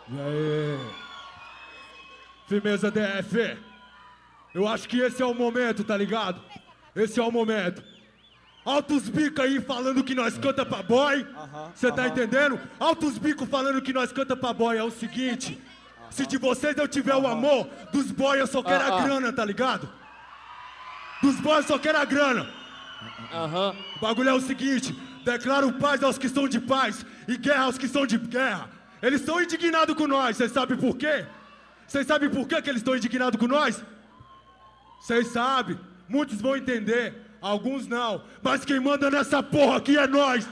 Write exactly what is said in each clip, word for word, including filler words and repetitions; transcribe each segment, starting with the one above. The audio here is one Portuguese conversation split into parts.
E aí? Firmeza D F. Eu acho que esse é o momento, tá ligado? Esse é o momento. Altos bicos aí falando que nós canta pra boy. Você uh -huh, tá uh -huh. entendendo? Altos bicos falando que nós canta pra boy. É o seguinte. Uh -huh. Se de vocês eu tiver uh -huh. o amor, dos boys eu só quero uh -huh. a grana, tá ligado? Dos boys eu só quero a grana. Uh -huh. O bagulho é o seguinte. Declaro paz aos que são de paz e guerra aos que são de guerra. Eles estão indignados com nós. Vocês sabem por quê? Vocês sabem por quê que eles estão indignados com nós? Vocês sabem. Muitos vão entender. Alguns não, mas quem manda nessa porra aqui é nós!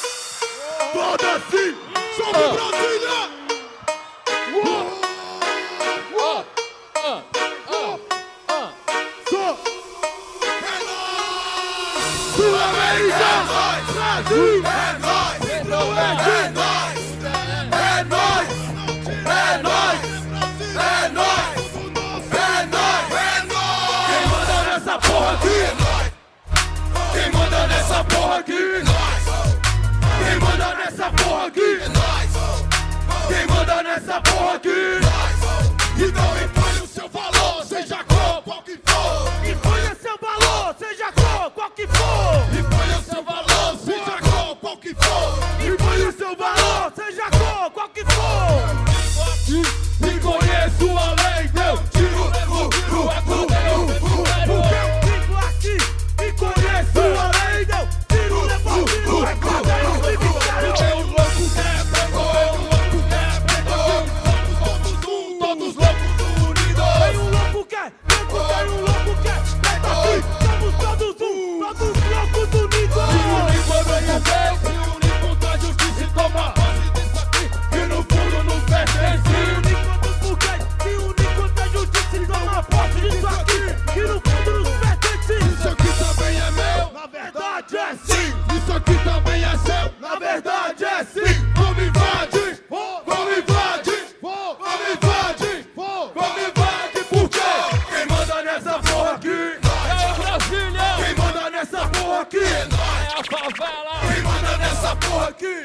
Foda-se! Salve uh, Brasília! Uh, uh, uh, uh, uh. Só! É nóis! Sul-América! É nóis! Brasil! É nóis! É nóis! É nóis! É nóis! É nóis! É nóis! É nóis! É nóis! Quem manda nessa porra aqui? Quem manda nessa porra aqui? Quem manda nessa porra aqui? Quem manda nessa porra aqui? Então impõe o seu valor, seja qual, qual que for. Imponha seu valor, seja qual, qual que for. Impõe o seu valor, seja qual, qual que for. Impõe o seu valor, seja qual, qual que for. E conheço a lei, eu tiro o cu, a cu, porque eu fico aqui e conheço a lei, eu tiro o levantinho, é quadro, eu porque o louco quer, pegou, o louco quer, pegou. Todos um, todos loucos unidos. Tem um louco quer, tem um louco quer, pega aqui, somos todos um, todos loucos unidos. Se unir quando é bem, se unir contra a justiça e tomar posse disso aqui, que no fundo nos pertence. Se unir contra os burguês, se unir contra a justiça e tomar posse disso aqui, que no fundo nos pertence. Isso aqui também é meu, Na verdade é sim, isso aqui também é seu, na verdade é sim. vamos invadir, Vou, vamos invadir, vou, vamos invadir, vou. vamos invadir, porque Quem manda nessa porra aqui? É Brasília! Quem manda nessa porra aqui? É a favela! Quem manda nessa porra aqui?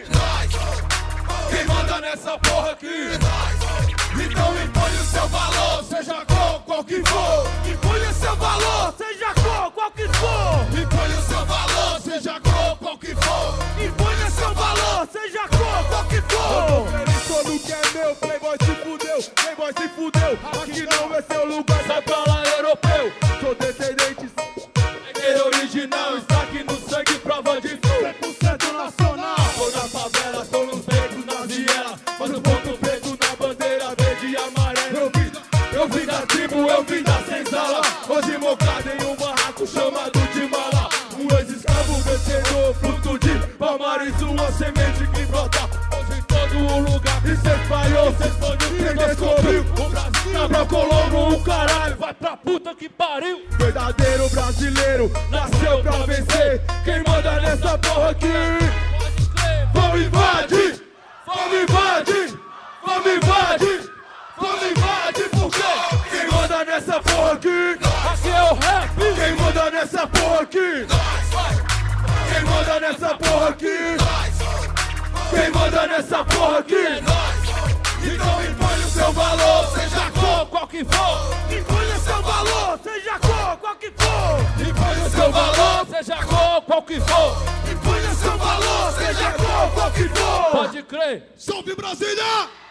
Quem manda nessa porra aqui? então impõe o seu valor, seja qual, qual que for. Imponha seu valor, seja qual, qual que for. Impõe o seu valor, seja qual, qual que for. Imponha seu valor, seja qual, qual que for. Feliz todo que é meu, playboy se fudeu, playboy se fudeu. Aqui não é seu lugar, sai pra lá, europeu. Sou descendente, é original, está aqui no sangue, prova de cem por cento nacional. Tô na favela, tô nos becos, na viela, mas o ponto preto na bandeira verde e amarela. Eu vim, eu vim da tribo, eu vim da senzala. Hoje mocado em um barraco chamado de mala. Um ex-escravo vencedor, fruto de palmares, uma semente que brota hoje em todo o lugar. E cê espalhou, cê expandiu, quem descobriu o Brasil, Cabral Colombo, o caralho, vai pra puta que pariu. Verdadeiro brasileiro, nasceu pra vencer. Quem manda nessa porra aqui? Pode crer! Vamos invadir, vamos invadir, vamos invadir, vamos invadir, porque quem manda nessa porra aqui? Aqui é o rap! Quem manda nessa porra aqui? Quem manda nessa porra aqui? Quem manda nessa porra aqui? Então impõe o seu valor, seja qual, qual que for. Imponha seu valor, seja qual, qual que for. Impõe o seu valor, Seja qual, qual que for! Imponha seu valor, seja qual, qual que for. Pode crer! salve Brasília!